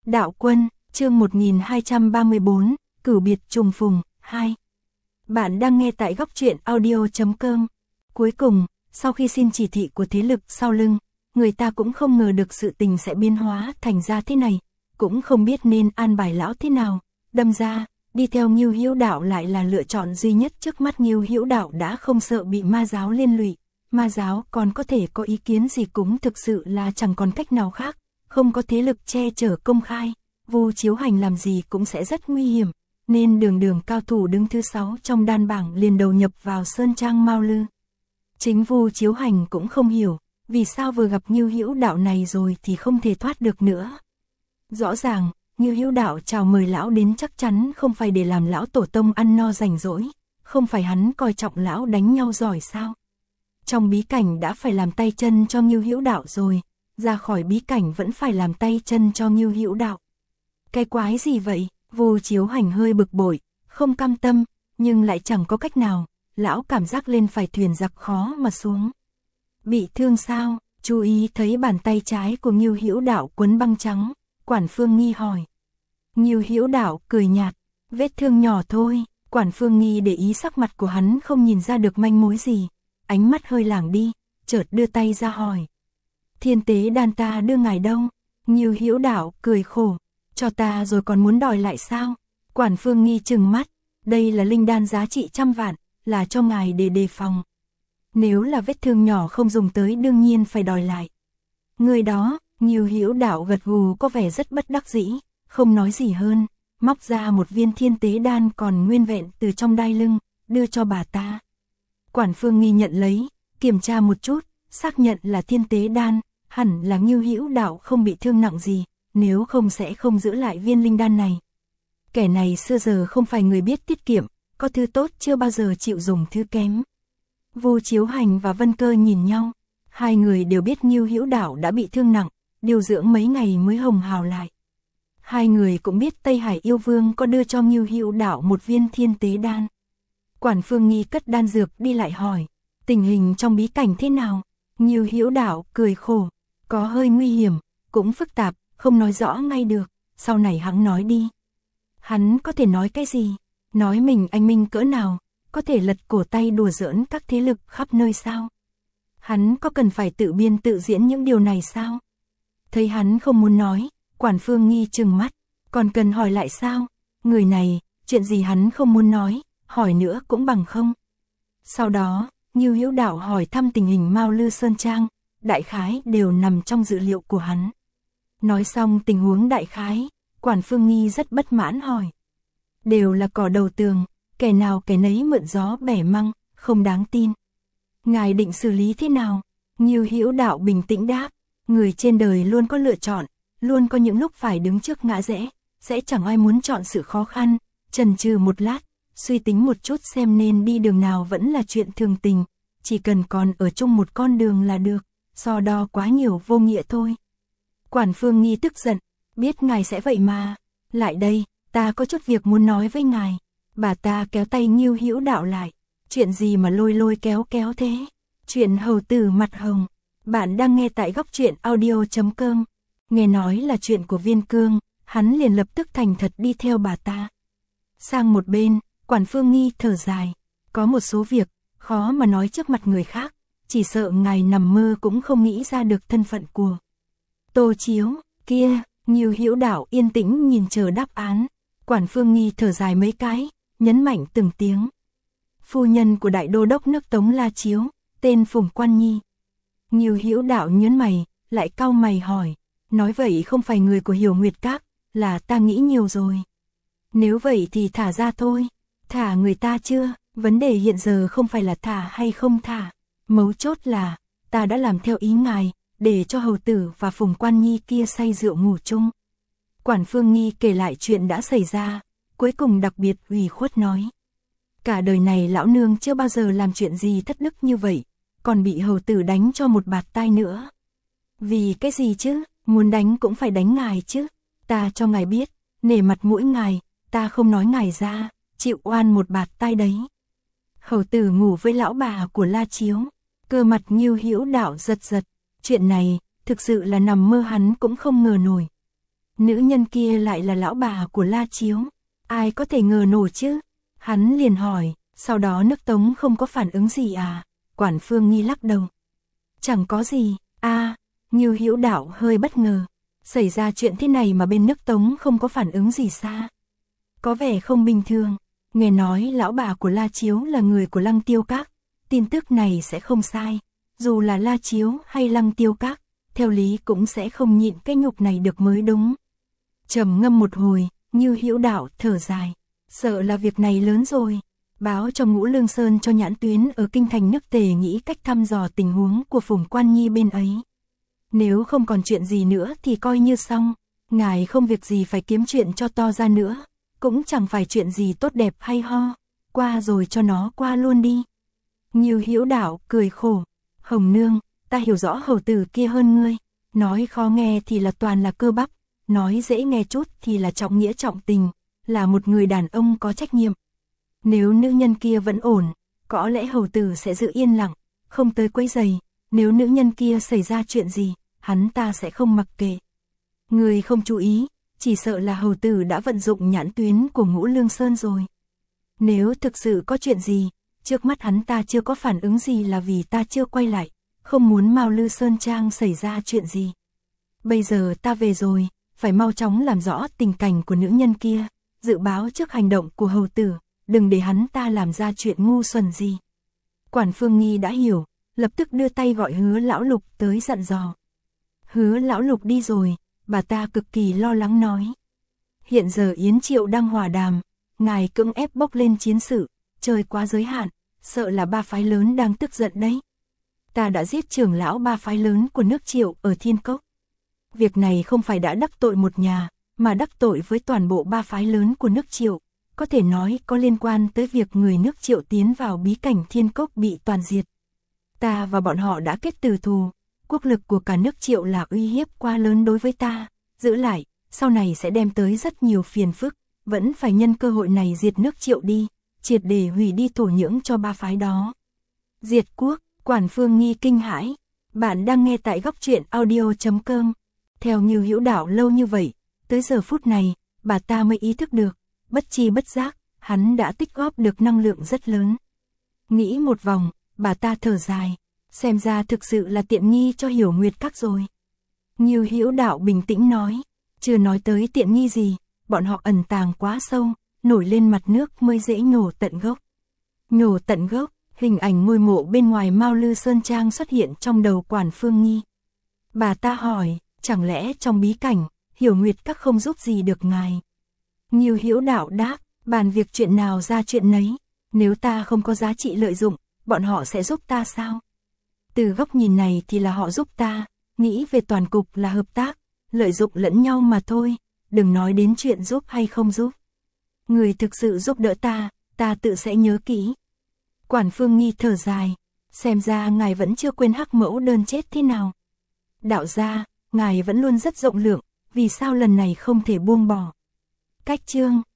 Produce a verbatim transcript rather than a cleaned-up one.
Đạo Quân, chương một nghìn hai trăm ba mươi tư, Cửu biệt trùng phùng, hai. Bạn đang nghe tại góc truyện audio chấm com. Cuối cùng, sau khi xin chỉ thị của thế lực sau lưng, người ta cũng không ngờ được sự tình sẽ biến hóa thành ra thế này, cũng không biết nên an bài lão thế nào, đâm ra, đi theo Ngưu Hữu Đạo lại là lựa chọn duy nhất trước mắt. Ngưu Hữu Đạo đã không sợ bị ma giáo liên lụy, ma giáo còn có thể có ý kiến gì cũng thực sự là chẳng còn cách nào khác, không có thế lực che chở công khai, Vu Chiếu Hành làm gì cũng sẽ rất nguy hiểm, nên đường đường cao thủ đứng thứ sáu trong đan bảng liền đầu nhập vào Sơn Trang Mao Lư. Chính Vu Chiếu Hành cũng không hiểu, vì sao vừa gặp Ngưu Hữu Đạo này rồi thì không thể thoát được nữa. Rõ ràng, Ngưu Hữu Đạo chào mời lão đến chắc chắn không phải để làm lão tổ tông ăn no rảnh rỗi, không phải hắn coi trọng lão đánh nhau giỏi sao? Trong bí cảnh đã phải làm tay chân cho Ngưu Hữu Đạo rồi, ra khỏi bí cảnh vẫn phải làm tay chân cho Ngưu Hữu Đạo. Cái quái gì vậy? Vu Chiếu Hành hơi bực bội, không cam tâm, nhưng lại chẳng có cách nào, lão cảm giác lên phải thuyền giặc khó mà xuống. Bị thương sao? Chú ý thấy bàn tay trái của Ngưu Hữu Đạo quấn băng trắng, Quản Phương Nghi hỏi. Ngưu Hữu Đạo cười nhạt, vết thương nhỏ thôi. Quản Phương Nghi để ý sắc mặt của hắn không nhìn ra được manh mối gì, ánh mắt hơi lảng đi, chợt đưa tay ra hỏi. Thiên tế đan ta đưa ngài đâu? Ngưu Hữu Đạo cười khổ, cho ta rồi còn muốn đòi lại sao? Quản Phương Nghi trừng mắt, đây là linh đan giá trị trăm vạn, là cho ngài để đề phòng. Nếu là vết thương nhỏ không dùng tới đương nhiên phải đòi lại. Người đó, Ngưu Hữu Đạo gật gù có vẻ rất bất đắc dĩ, không nói gì hơn, móc ra một viên thiên tế đan còn nguyên vẹn từ trong đai lưng, đưa cho bà ta. Quản Phương Nghi nhận lấy, kiểm tra một chút, xác nhận là thiên tế đan, hẳn là Ngưu Hữu Đạo không bị thương nặng gì, nếu không sẽ không giữ lại viên linh đan này. Kẻ này xưa giờ không phải người biết tiết kiệm, có thứ tốt chưa bao giờ chịu dùng thứ kém. Vu Chiếu Hành và Vân Cơ nhìn nhau, hai người đều biết Ngưu Hữu Đạo đã bị thương nặng, điều dưỡng mấy ngày mới hồng hào lại. Hai người cũng biết Tây Hải Yêu Vương có đưa cho Ngưu Hữu Đạo một viên thiên tế đan. Quản Phương Nghi cất đan dược đi lại hỏi, tình hình trong bí cảnh thế nào? Ngưu Hữu Đạo cười khổ, có hơi nguy hiểm, cũng phức tạp, không nói rõ ngay được, sau này hắn nói đi. Hắn có thể nói cái gì? Nói mình anh minh cỡ nào, có thể lật cổ tay đùa giỡn các thế lực khắp nơi sao? Hắn có cần phải tự biên tự diễn những điều này sao? Thấy hắn không muốn nói, Quản Phương Nghi trừng mắt, còn cần hỏi lại sao? Người này, chuyện gì hắn không muốn nói, hỏi nữa cũng bằng không. Sau đó, Ngưu Hữu Đạo hỏi thăm tình hình Mao Lư Sơn Trang, đại khái đều nằm trong dự liệu của hắn. Nói xong tình huống đại khái, Quản Phương Nghi rất bất mãn hỏi. Đều là cỏ đầu tường, kẻ nào kẻ nấy mượn gió bẻ măng, không đáng tin. Ngài định xử lý thế nào? Ngưu Hữu Đạo bình tĩnh đáp, người trên đời luôn có lựa chọn, luôn có những lúc phải đứng trước ngã rẽ, sẽ chẳng ai muốn chọn sự khó khăn, chần chừ một lát, suy tính một chút xem nên đi đường nào vẫn là chuyện thường tình, chỉ cần còn ở chung một con đường là được, so đo quá nhiều vô nghĩa thôi. Quản Phương Nghi tức giận, biết ngài sẽ vậy mà, lại đây, ta có chút việc muốn nói với ngài. Bà ta kéo tay Ngưu Hữu Đạo lại, chuyện gì mà lôi lôi kéo kéo thế? Chuyện hầu tử mặt hồng. Bạn đang nghe tại góc truyện audio chấm com. Nghe nói là chuyện của Viên Cương, hắn liền lập tức thành thật đi theo bà ta. Sang một bên, Quản Phương Nghi thở dài, có một số việc, khó mà nói trước mặt người khác, chỉ sợ ngài nằm mơ cũng không nghĩ ra được thân phận của Tô Chiếu, kia. Ngưu Hữu Đạo yên tĩnh nhìn chờ đáp án, Quản Phương Nghi thở dài mấy cái, nhấn mạnh từng tiếng. Phu nhân của đại đô đốc nước Tống La Chiếu, tên Phùng Quan Nhi. Ngưu Hữu Đạo nhớn mày, lại cau mày hỏi, nói vậy không phải người của Hiểu Nguyệt Các, là ta nghĩ nhiều rồi. Nếu vậy thì thả ra thôi, thả người ta chưa, vấn đề hiện giờ không phải là thả hay không thả, mấu chốt là, ta đã làm theo ý ngài, để cho hầu tử và Phùng Quan Nhi kia say rượu ngủ chung. Quản Phương Nghi kể lại chuyện đã xảy ra, cuối cùng đặc biệt ủy khuất nói. Cả đời này lão nương chưa bao giờ làm chuyện gì thất đức như vậy, còn bị hầu tử đánh cho một bạt tai nữa. Vì cái gì chứ, muốn đánh cũng phải đánh ngài chứ, ta cho ngài biết, nể mặt mũi ngài, ta không nói ngài ra, chịu oan một bạt tai đấy. Hầu tử ngủ với lão bà của La Chiếu, cơ mặt Ngưu Hữu Đạo giật giật, chuyện này, thực sự là nằm mơ hắn cũng không ngờ nổi. Nữ nhân kia lại là lão bà của La Chiếu. Ai có thể ngờ nổi chứ? Hắn liền hỏi, sau đó nước Tống không có phản ứng gì à? Quản Phương Nghi lắc đầu. Chẳng có gì, a à, Ngưu Hữu Đạo hơi bất ngờ. Xảy ra chuyện thế này mà bên nước Tống không có phản ứng gì xa. Có vẻ không bình thường. Nghe nói lão bà của La Chiếu là người của Lăng Tiêu Các. Tin tức này sẽ không sai. Dù là La Chiếu hay Lăng Tiêu Các, theo lý cũng sẽ không nhịn cái nhục này được mới đúng. Trầm ngâm một hồi, Ngưu Hữu Đạo thở dài. Sợ là việc này lớn rồi. Báo cho Ngũ Lương Sơn cho Nhãn Tuyến ở kinh thành nước Tề nghĩ cách thăm dò tình huống của Phùng Quan Nhi bên ấy. Nếu không còn chuyện gì nữa thì coi như xong. Ngài không việc gì phải kiếm chuyện cho to ra nữa. Cũng chẳng phải chuyện gì tốt đẹp hay ho. Qua rồi cho nó qua luôn đi. Ngưu Hữu Đạo cười khổ. Hồng Nương, ta hiểu rõ hầu tử kia hơn ngươi. Nói khó nghe thì là toàn là cơ bắp. Nói dễ nghe chút thì là trọng nghĩa trọng tình. Là một người đàn ông có trách nhiệm. Nếu nữ nhân kia vẫn ổn, có lẽ hầu tử sẽ giữ yên lặng, không tới quấy rầy. Nếu nữ nhân kia xảy ra chuyện gì, hắn ta sẽ không mặc kệ. Người không chú ý, chỉ sợ là hầu tử đã vận dụng nhãn tuyến của Ngũ Lương Sơn rồi. Nếu thực sự có chuyện gì, trước mắt hắn ta chưa có phản ứng gì là vì ta chưa quay lại, không muốn Mao Lư Sơn Trang xảy ra chuyện gì. Bây giờ ta về rồi, phải mau chóng làm rõ tình cảnh của nữ nhân kia, dự báo trước hành động của hầu tử, đừng để hắn ta làm ra chuyện ngu xuẩn gì. Quản Phương Nghi đã hiểu, lập tức đưa tay gọi Hứa Lão Lục tới dặn dò. Hứa Lão Lục đi rồi, bà ta cực kỳ lo lắng nói. Hiện giờ Yến Triệu đang hòa đàm, ngài cưỡng ép bốc lên chiến sự, chơi quá giới hạn, sợ là ba phái lớn đang tức giận đấy. Ta đã giết trưởng lão ba phái lớn của nước Triệu ở Thiên Cốc. Việc này không phải đã đắc tội một nhà, mà đắc tội với toàn bộ ba phái lớn của nước Triệu, có thể nói có liên quan tới việc người nước Triệu tiến vào bí cảnh Thiên Cốc bị toàn diệt. Ta và bọn họ đã kết từ thù, quốc lực của cả nước Triệu là uy hiếp quá lớn đối với ta, giữ lại, sau này sẽ đem tới rất nhiều phiền phức, vẫn phải nhân cơ hội này diệt nước Triệu đi, triệt để hủy đi thổ nhưỡng cho ba phái đó. Diệt quốc, Quản Phương Nghi kinh hãi. Bạn đang nghe tại góc truyện audio chấm com. Theo Ngưu Hữu Đạo lâu như vậy, tới giờ phút này, bà ta mới ý thức được, bất chi bất giác, hắn đã tích góp được năng lượng rất lớn. Nghĩ một vòng, bà ta thở dài, xem ra thực sự là tiện nghi cho Hiểu Nguyệt Các rồi. Ngưu Hữu Đạo bình tĩnh nói, chưa nói tới tiện nghi gì, bọn họ ẩn tàng quá sâu, nổi lên mặt nước mới dễ nhổ tận gốc. Nhổ tận gốc, hình ảnh ngôi mộ bên ngoài Mao Lư Sơn Trang xuất hiện trong đầu Quản Phương Nghi. Bà ta hỏi, chẳng lẽ trong bí cảnh, Hiểu Nguyệt Các không giúp gì được ngài? Ngưu Hữu Đạo đáp, bàn việc chuyện nào ra chuyện nấy, nếu ta không có giá trị lợi dụng, bọn họ sẽ giúp ta sao? Từ góc nhìn này thì là họ giúp ta, nghĩ về toàn cục là hợp tác, lợi dụng lẫn nhau mà thôi, đừng nói đến chuyện giúp hay không giúp. Người thực sự giúp đỡ ta, ta tự sẽ nhớ kỹ. Quản Phương Nghi thở dài, xem ra ngài vẫn chưa quên Hắc Mẫu Đơn chết thế nào. Đạo gia, ngài vẫn luôn rất rộng lượng, vì sao lần này không thể buông bỏ? Cách chương